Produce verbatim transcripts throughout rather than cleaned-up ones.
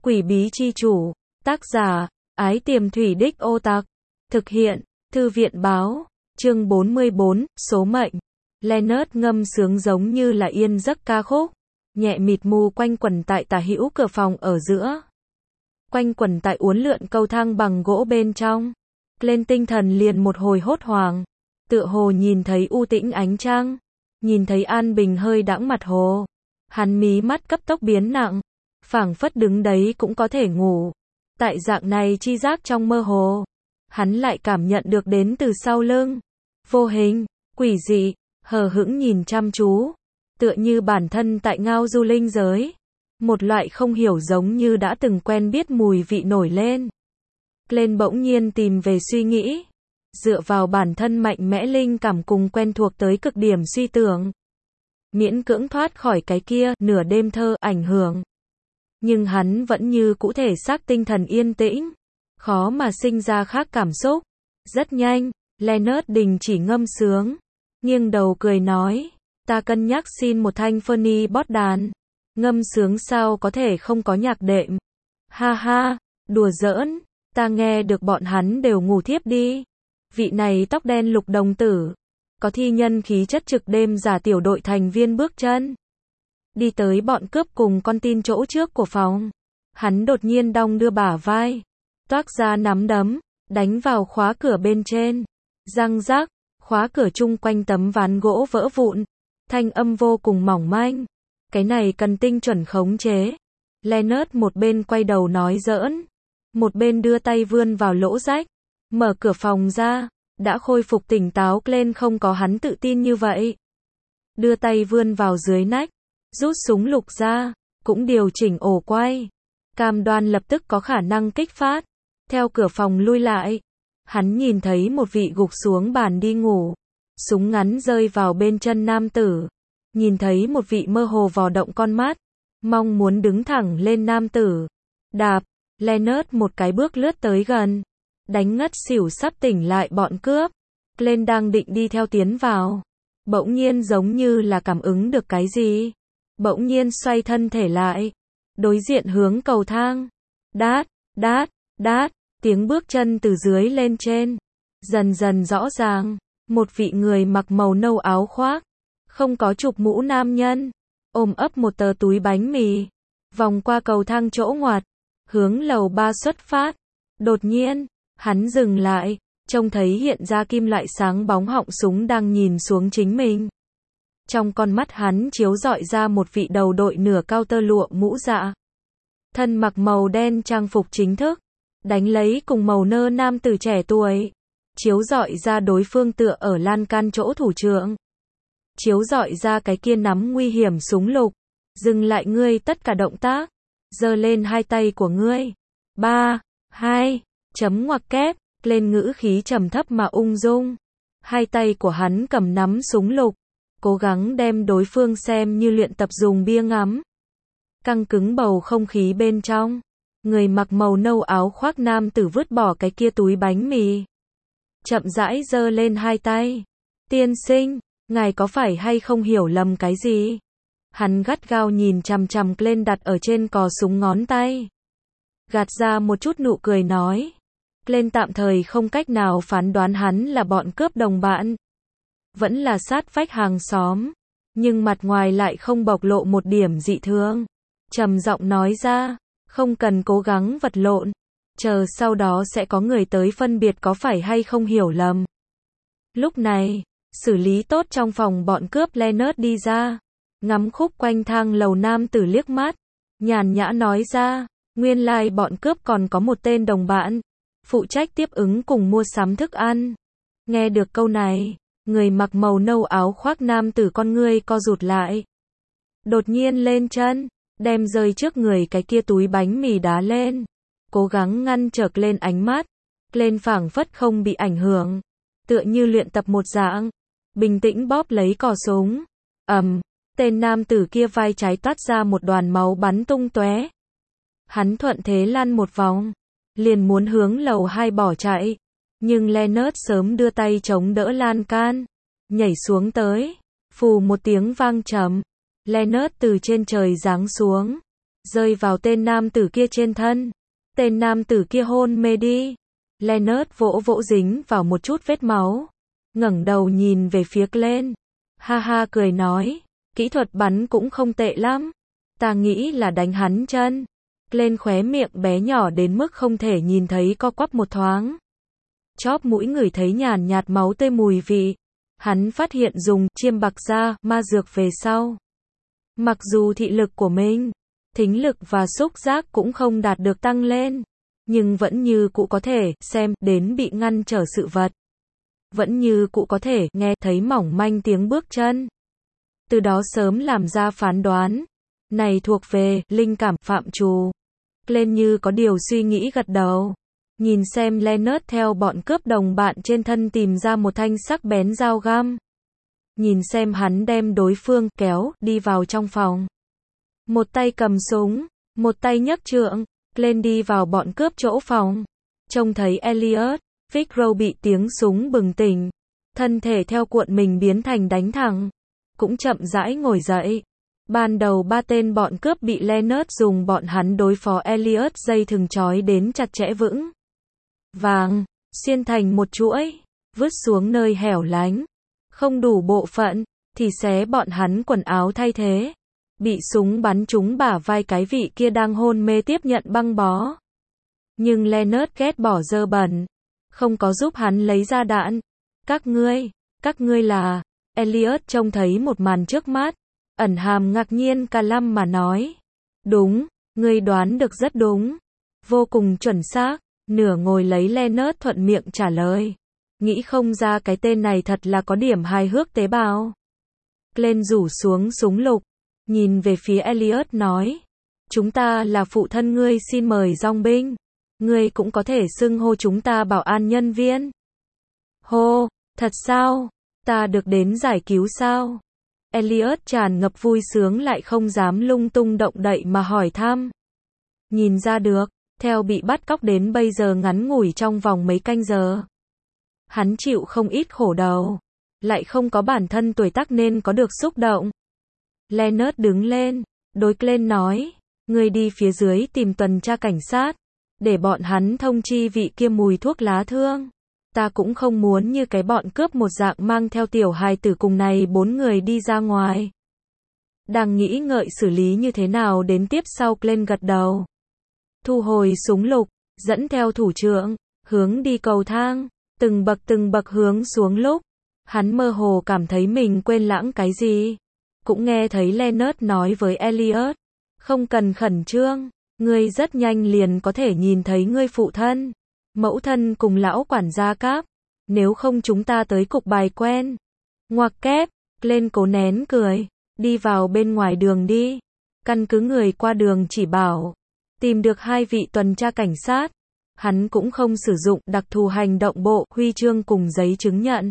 Quỷ bí chi chủ, tác giả, Ái Tiềm Thủy Đích Ô Tặc, thực hiện, Thư viện báo, chương bốn mươi bốn, số mệnh. Leonard ngâm sướng giống như là yên giấc ca khúc, nhẹ mịt mù quanh quẩn tại tả hữu cửa phòng ở giữa. Quanh quẩn tại uốn lượn cầu thang bằng gỗ bên trong. Lên tinh thần liền một hồi hốt hoảng, tựa hồ nhìn thấy u tĩnh ánh trăng, nhìn thấy an bình hơi đãng mặt hồ. Hắn mí mắt cấp tốc biến nặng, phảng phất đứng đấy cũng có thể ngủ. Tại dạng này chi giác trong mơ hồ, hắn lại cảm nhận được đến từ sau lưng, vô hình, quỷ dị, hờ hững nhìn chăm chú, tựa như bản thân tại ngao du linh giới. Một loại không hiểu giống như đã từng quen biết mùi vị nổi lên. Lên bỗng nhiên tìm về suy nghĩ, dựa vào bản thân mạnh mẽ linh cảm cùng quen thuộc tới cực điểm suy tưởng, miễn cưỡng thoát khỏi cái kia nửa đêm thơ ảnh hưởng. Nhưng hắn vẫn như cũ thể xác tinh thần yên tĩnh, khó mà sinh ra khác cảm xúc. Rất nhanh, Leonard đình chỉ ngâm sướng, nghiêng đầu cười nói, ta cân nhắc xin một thanh Fernie bót đàn. Ngâm sướng sao có thể không có nhạc đệm. Ha ha, đùa giỡn, ta nghe được bọn hắn đều ngủ thiếp đi. Vị này tóc đen lục đồng tử, có thi nhân khí chất trực đêm giả tiểu đội thành viên bước chân đi tới bọn cướp cùng con tin chỗ trước của phòng. Hắn đột nhiên đong đưa bả vai, toác ra nắm đấm, đánh vào khóa cửa bên trên. Răng rác, khóa cửa chung quanh tấm ván gỗ vỡ vụn, thanh âm vô cùng mỏng manh. Cái này cần tinh chuẩn khống chế. Leonard một bên quay đầu nói giỡn, một bên đưa tay vươn vào lỗ rách, mở cửa phòng ra. Đã khôi phục tỉnh táo lên không có hắn tự tin như vậy. Đưa tay vươn vào dưới nách, rút súng lục ra, cũng điều chỉnh ổ quay. Cam đoan lập tức có khả năng kích phát. Theo cửa phòng lui lại, hắn nhìn thấy một vị gục xuống bàn đi ngủ. Súng ngắn rơi vào bên chân nam tử. Nhìn thấy một vị mơ hồ vò động con mắt, mong muốn đứng thẳng lên nam tử. Đạp, Leonard một cái bước lướt tới gần, đánh ngất xỉu sắp tỉnh lại bọn cướp. Glenn đang định đi theo tiến vào, bỗng nhiên giống như là cảm ứng được cái gì, bỗng nhiên xoay thân thể lại, đối diện hướng cầu thang. Đát, đát, đát, tiếng bước chân từ dưới lên trên, dần dần rõ ràng. Một vị người mặc màu nâu áo khoác, không có chụp mũ nam nhân, ôm ấp một tờ túi bánh mì, vòng qua cầu thang chỗ ngoặt, hướng lầu ba xuất phát. Đột nhiên, hắn dừng lại, trông thấy hiện ra kim loại sáng bóng họng súng đang nhìn xuống chính mình. Trong con mắt hắn chiếu rọi ra một vị đầu đội nửa cao tơ lụa mũ dạ, thân mặc màu đen trang phục chính thức, đánh lấy cùng màu nơ nam tử trẻ tuổi, chiếu rọi ra đối phương tựa ở lan can chỗ thủ trưởng, chiếu rọi ra cái kia nắm nguy hiểm súng lục. Dừng lại ngươi tất cả động tác, giơ lên hai tay của ngươi. Ba, hai, chấm ngoặc kép, lên ngữ khí trầm thấp mà ung dung. Hai tay của hắn cầm nắm súng lục, cố gắng đem đối phương xem như luyện tập dùng bia ngắm. Căng cứng bầu không khí bên trong, người mặc màu nâu áo khoác nam tử vứt bỏ cái kia túi bánh mì, chậm rãi giơ lên hai tay. Tiên sinh, ngài có phải hay không hiểu lầm cái gì? Hắn gắt gao nhìn chằm chằm lên đặt ở trên cò súng ngón tay, gạt ra một chút nụ cười nói. Lên tạm thời không cách nào phán đoán hắn là bọn cướp đồng bạn, vẫn là sát vách hàng xóm, nhưng mặt ngoài lại không bộc lộ một điểm dị thường. Trầm giọng nói ra, không cần cố gắng vật lộn, chờ sau đó sẽ có người tới phân biệt có phải hay không hiểu lầm. Lúc này, xử lý tốt trong phòng bọn cướp. Leonard đi ra, ngắm khúc quanh thang lầu nam tử liếc mắt, nhàn nhã nói ra, nguyên lai like bọn cướp còn có một tên đồng bạn, phụ trách tiếp ứng cùng mua sắm thức ăn. Nghe được câu này, người mặc màu nâu áo khoác nam tử con ngươi co rụt lại, đột nhiên lên chân, đem rơi trước người cái kia túi bánh mì đá lên, cố gắng ngăn trở lên ánh mắt. Lên phảng phất không bị ảnh hưởng, tựa như luyện tập một dạng, bình tĩnh bóp lấy cò súng. Ầm, tên nam tử kia vai trái toát ra một đoàn máu bắn tung tóe. Hắn thuận thế lăn một vòng, liền muốn hướng lầu hai bỏ chạy, nhưng Leonard sớm đưa tay chống đỡ lan can, nhảy xuống tới. Phù một tiếng vang trầm, Leonard từ trên trời giáng xuống, rơi vào tên nam tử kia trên thân. Tên nam tử kia hôn mê đi. Leonard vỗ vỗ dính vào một chút vết máu. Ngẩng đầu nhìn về phía Glenn. Ha ha cười nói, kỹ thuật bắn cũng không tệ lắm. Ta nghĩ là đánh hắn chân. Glenn khóe miệng bé nhỏ đến mức không thể nhìn thấy co quắp một thoáng. Chóp mũi ngửi thấy nhàn nhạt máu tươi mùi vị. Hắn phát hiện dùng chiêm bạc da ma dược về sau. Mặc dù thị lực của mình, thính lực và xúc giác cũng không đạt được tăng lên, nhưng vẫn như cụ có thể xem đến bị ngăn trở sự vật. Vẫn như cụ có thể nghe thấy mỏng manh tiếng bước chân. Từ đó sớm làm ra phán đoán. Này thuộc về linh cảm phạm trù. Glenn như có điều suy nghĩ gật đầu. Nhìn xem Leonard theo bọn cướp đồng bạn trên thân tìm ra một thanh sắc bén dao găm. Nhìn xem hắn đem đối phương kéo đi vào trong phòng. Một tay cầm súng, một tay nhấc trượng, Glenn đi vào bọn cướp chỗ phòng. Trông thấy Elliot, Fitzgerald bị tiếng súng bừng tỉnh. Thân thể theo cuộn mình biến thành đánh thẳng. Cũng chậm rãi ngồi dậy. Ban đầu ba tên bọn cướp bị Leonard dùng bọn hắn đối phó Elliot dây thừng trói đến chặt chẽ vững vàng, xiên thành một chuỗi, vứt xuống nơi hẻo lánh. Không đủ bộ phận, thì xé bọn hắn quần áo thay thế. Bị súng bắn trúng bả vai cái vị kia đang hôn mê tiếp nhận băng bó. Nhưng Leonard ghét bỏ dơ bẩn. Không có giúp hắn lấy ra đạn. Các ngươi, các ngươi là... Elliot trông thấy một màn trước mắt. Ẩn hàm ngạc nhiên cả lâm mà nói. Đúng, ngươi đoán được rất đúng. Vô cùng chuẩn xác. Nửa ngồi lấy Leonard thuận miệng trả lời. Nghĩ không ra cái tên này thật là có điểm hài hước tế bào. Glenn rủ xuống súng lục. Nhìn về phía Elliot nói. Chúng ta là phụ thân ngươi, xin mời dòng binh. Ngươi cũng có thể xưng hô chúng ta bảo an nhân viên. Hô, thật sao? Ta được đến giải cứu sao? Elliot tràn ngập vui sướng lại không dám lung tung động đậy mà hỏi thăm. Nhìn ra được, theo bị bắt cóc đến bây giờ ngắn ngủi trong vòng mấy canh giờ. Hắn chịu không ít khổ đầu, lại không có bản thân tuổi tác nên có được xúc động. Leonard đứng lên, đối Glenn nói, ngươi đi phía dưới tìm tuần tra cảnh sát, để bọn hắn thông chi vị kia mùi thuốc lá thương. Ta cũng không muốn như cái bọn cướp một dạng mang theo tiểu hài tử cùng này bốn người đi ra ngoài. Đang nghĩ ngợi xử lý như thế nào đến tiếp sau, Glenn gật đầu. Thu hồi súng lục, dẫn theo thủ trưởng, hướng đi cầu thang, từng bậc từng bậc hướng xuống lúc. Hắn mơ hồ cảm thấy mình quên lãng cái gì. Cũng nghe thấy Leonard nói với Elliot. Không cần khẩn trương, ngươi rất nhanh liền có thể nhìn thấy ngươi phụ thân, mẫu thân cùng lão quản gia Cáp. Nếu không chúng ta tới cục bài quen. Ngoặc kép, Glenn cố nén cười. Đi vào bên ngoài đường đi. Căn cứ người qua đường chỉ bảo. Tìm được hai vị tuần tra cảnh sát. Hắn cũng không sử dụng đặc thù hành động bộ, huy chương cùng giấy chứng nhận.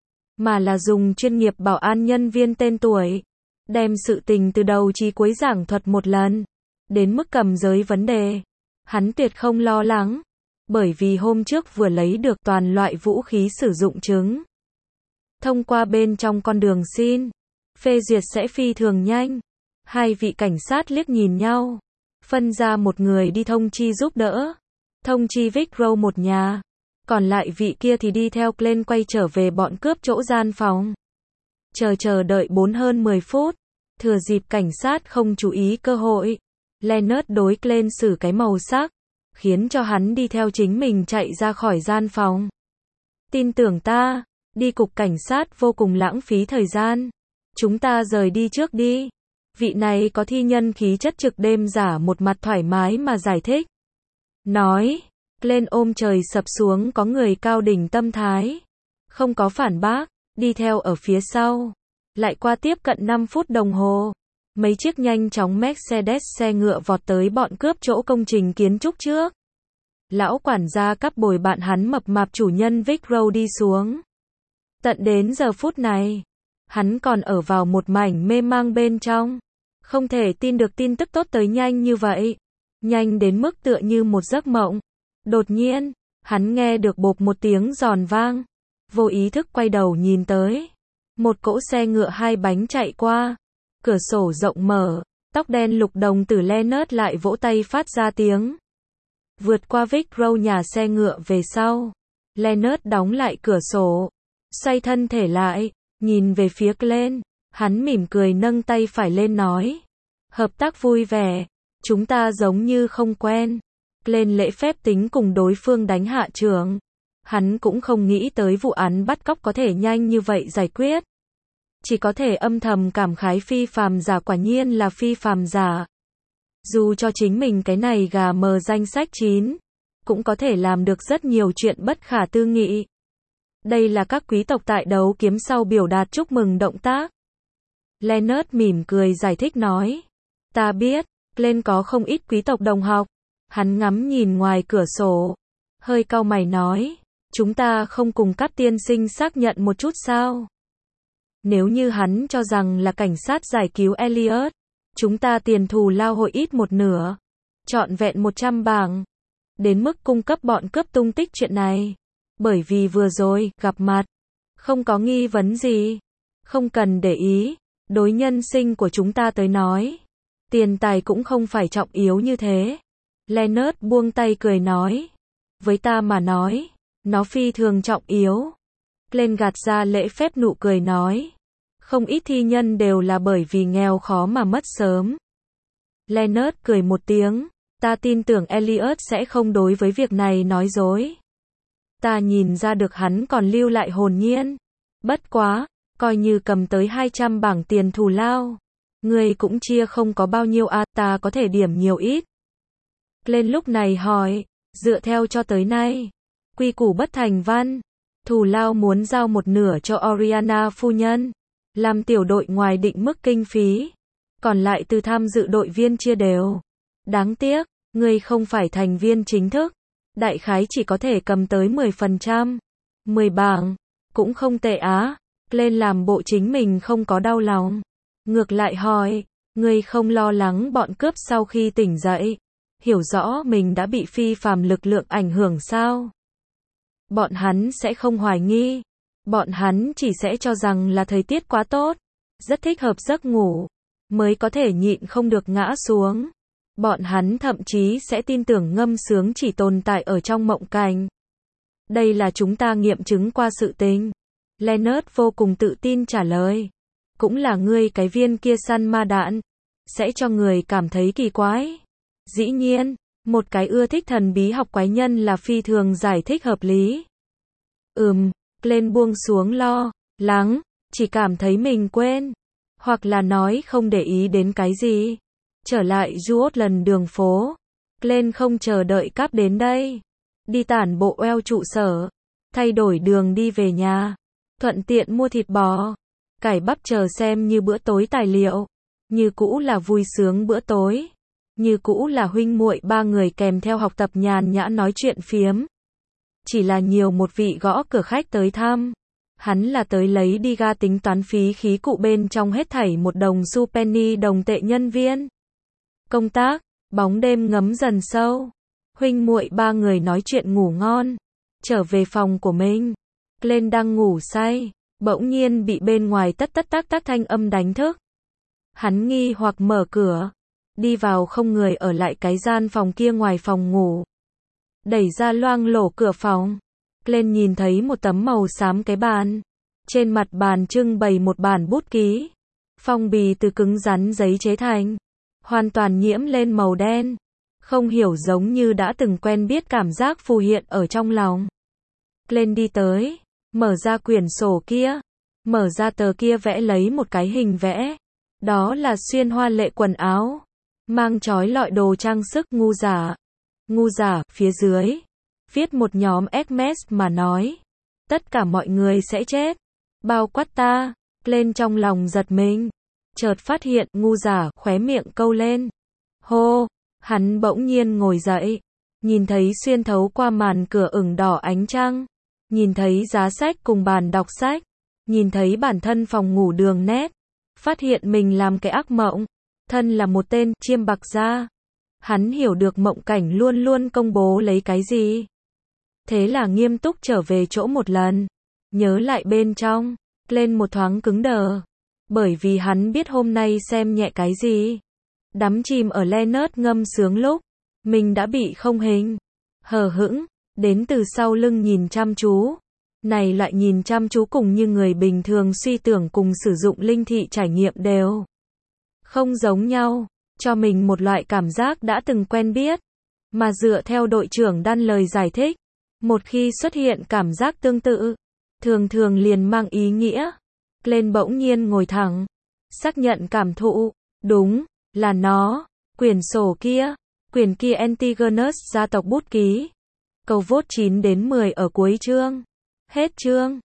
Mà là dùng chuyên nghiệp bảo an nhân viên tên tuổi. Đem sự tình từ đầu chí cuối giảng thuật một lần. Đến mức cầm giới vấn đề. Hắn tuyệt không lo lắng. Bởi vì hôm trước vừa lấy được toàn loại vũ khí sử dụng chứng. Thông qua bên trong con đường xin. Phê duyệt sẽ phi thường nhanh. Hai vị cảnh sát liếc nhìn nhau. Phân ra một người đi thông chi giúp đỡ. Thông chi Fitzgerald một nhà. Còn lại vị kia thì đi theo Glenn quay trở về bọn cướp chỗ gian phòng. Chờ chờ đợi bốn hơn mười phút. Thừa dịp cảnh sát không chú ý cơ hội. Leonard đối Glenn xử cái màu sắc. Khiến cho hắn đi theo chính mình chạy ra khỏi gian phòng. Tin tưởng ta, đi cục cảnh sát vô cùng lãng phí thời gian. Chúng ta rời đi trước đi. Vị này có thi nhân khí chất trực đêm giả một mặt thoải mái mà giải thích. Nói, Glenn ôm trời sập xuống có người cao đỉnh tâm thái. Không có phản bác, đi theo ở phía sau. Lại qua tiếp cận năm phút đồng hồ. Mấy chiếc nhanh chóng Mercedes xe ngựa vọt tới bọn cướp chỗ công trình kiến trúc trước. Lão quản gia Cáp bồi bạn hắn mập mạp chủ nhân Fitzgerald đi xuống. Tận đến giờ phút này, hắn còn ở vào một mảnh mê mang bên trong. Không thể tin được tin tức tốt tới nhanh như vậy. Nhanh đến mức tựa như một giấc mộng. Đột nhiên, hắn nghe được bộp một tiếng giòn vang. Vô ý thức quay đầu nhìn tới. Một cỗ xe ngựa hai bánh chạy qua. Cửa sổ rộng mở, Tóc đen lục đồng tử Leonard lại vỗ tay phát ra tiếng. Vượt qua Vic Road nhà xe ngựa về sau. Leonard đóng lại cửa sổ. Xoay thân thể lại, nhìn về phía Glenn. Hắn mỉm cười nâng tay phải lên nói. Hợp tác vui vẻ. Chúng ta giống như không quen. Glenn lễ phép tính cùng đối phương đánh hạ trưởng. Hắn cũng không nghĩ tới vụ án bắt cóc có thể nhanh như vậy giải quyết. Chỉ có thể âm thầm cảm khái phi phàm giả quả nhiên là phi phàm giả. Dù cho chính mình cái này gà mờ danh sách chín, cũng có thể làm được rất nhiều chuyện bất khả tư nghị. Đây là các quý tộc tại đấu kiếm sau biểu đạt chúc mừng động tác. Leonard mỉm cười giải thích nói. Ta biết, Glenn có không ít quý tộc đồng học. Hắn ngắm nhìn ngoài cửa sổ. Hơi cau mày nói. Chúng ta không cùng các tiên sinh xác nhận một chút sao? Nếu như hắn cho rằng là cảnh sát giải cứu Elliot, chúng ta tiền thù lao hội ít một nửa. Trọn vẹn một trăm bảng. Đến mức cung cấp bọn cướp tung tích chuyện này. Bởi vì vừa rồi, gặp mặt. Không có nghi vấn gì. Không cần để ý. Đối nhân sinh của chúng ta tới nói. Tiền tài cũng không phải trọng yếu như thế. Leonard buông tay cười nói. Với ta mà nói, nó phi thường trọng yếu. Glenn gạt ra lễ phép nụ cười nói. Không ít thi nhân đều là bởi vì nghèo khó mà mất sớm. Leonard cười một tiếng. Ta tin tưởng Elliot sẽ không đối với việc này nói dối. Ta nhìn ra được hắn còn lưu lại hồn nhiên. Bất quá, coi như cầm tới hai trăm bảng tiền thù lao. Người cũng chia không có bao nhiêu à, ta có thể điểm nhiều ít. Glenn lúc này hỏi, dựa theo cho tới nay, quy củ bất thành văn, thù lao muốn giao một nửa cho Oriana phu nhân, làm tiểu đội ngoài định mức kinh phí, còn lại từ tham dự đội viên chia đều. Đáng tiếc, người không phải thành viên chính thức, đại khái chỉ có thể cầm tới mười phần trăm. mười bảng, cũng không tệ á. Glenn làm bộ chính mình không có đau lòng. Ngược lại hỏi, người không lo lắng bọn cướp sau khi tỉnh dậy, hiểu rõ mình đã bị phi phàm lực lượng ảnh hưởng sao? Bọn hắn sẽ không hoài nghi. Bọn hắn chỉ sẽ cho rằng là thời tiết quá tốt, rất thích hợp giấc ngủ, mới có thể nhịn không được ngã xuống. Bọn hắn thậm chí sẽ tin tưởng ngâm sướng chỉ tồn tại ở trong mộng cảnh. Đây là chúng ta nghiệm chứng qua sự tình. Leonard vô cùng tự tin trả lời. Cũng là ngươi cái viên kia săn ma đạn. Sẽ cho người cảm thấy kỳ quái. Dĩ nhiên, một cái ưa thích thần bí học quái nhân là phi thường giải thích hợp lý. Ừm, Glenn buông xuống lo lắng, chỉ cảm thấy mình quên. Hoặc là nói không để ý đến cái gì. Trở lại Juotland đường phố. Glenn không chờ đợi cáp đến đây. Đi tản bộ eo trụ sở. Thay đổi đường đi về nhà. Thuận tiện mua thịt bò. Cải bắp chờ xem như bữa tối tài liệu. Như cũ là vui sướng bữa tối. Như cũ là huynh muội ba người kèm theo học tập nhàn nhã nói chuyện phiếm. Chỉ là nhiều một vị gõ cửa khách tới thăm. Hắn là tới lấy đi ga tính toán phí khí cụ bên trong hết thảy một đồng xu penny đồng tệ nhân viên. Công tác, bóng đêm ngấm dần sâu. Huynh muội ba người nói chuyện ngủ ngon. Trở về phòng của mình. Glenn đang ngủ say. Bỗng nhiên bị bên ngoài tất tất tác tác thanh âm đánh thức. Hắn nghi hoặc mở cửa. Đi vào không người ở lại cái gian phòng kia ngoài phòng ngủ. Đẩy ra loang lổ cửa phòng. Glenn nhìn thấy một tấm màu xám cái bàn. Trên mặt bàn trưng bày một bản bút ký. Phong bì từ cứng rắn giấy chế thành. Hoàn toàn nhiễm lên màu đen. Không hiểu giống như đã từng quen biết cảm giác phù hiện ở trong lòng. Glenn đi tới. Mở ra quyển sổ kia. Mở ra tờ kia vẽ lấy một cái hình vẽ. Đó là xuyên hoa lệ quần áo. Mang trói lọi đồ trang sức ngu giả. Ngu giả, phía dưới. Viết một nhóm ét em ét mà nói. Tất cả mọi người sẽ chết. Bao quát ta. Glenn trong lòng giật mình. Chợt phát hiện ngu giả khóe miệng câu lên. Hô. Hắn bỗng nhiên ngồi dậy. Nhìn thấy xuyên thấu qua màn cửa ửng đỏ ánh trăng. Nhìn thấy giá sách cùng bàn đọc sách. Nhìn thấy bản thân phòng ngủ đường nét. Phát hiện mình làm cái ác mộng. Thân là một tên chiêm bạc gia. Hắn hiểu được mộng cảnh luôn luôn công bố lấy cái gì. Thế là nghiêm túc trở về chỗ một lần. Nhớ lại bên trong. Lên một thoáng cứng đờ. Bởi vì hắn biết hôm nay xem nhẹ cái gì. Đắm chìm ở Leonard ngâm sướng lúc, mình đã bị không hình, hờ hững, đến từ sau lưng nhìn chăm chú. Này loại nhìn chăm chú cùng như người bình thường suy tưởng cùng sử dụng linh thị trải nghiệm đều không giống nhau, cho mình một loại cảm giác đã từng quen biết. Mà dựa theo đội trưởng Đan lời giải thích, một khi xuất hiện cảm giác tương tự, thường thường liền mang ý nghĩa. Lên bỗng nhiên ngồi thẳng, xác nhận cảm thụ, đúng, là nó, quyển sổ kia, quyển kia Antigonus gia tộc bút ký. Câu vote chín đến mười ở cuối chương. Hết chương.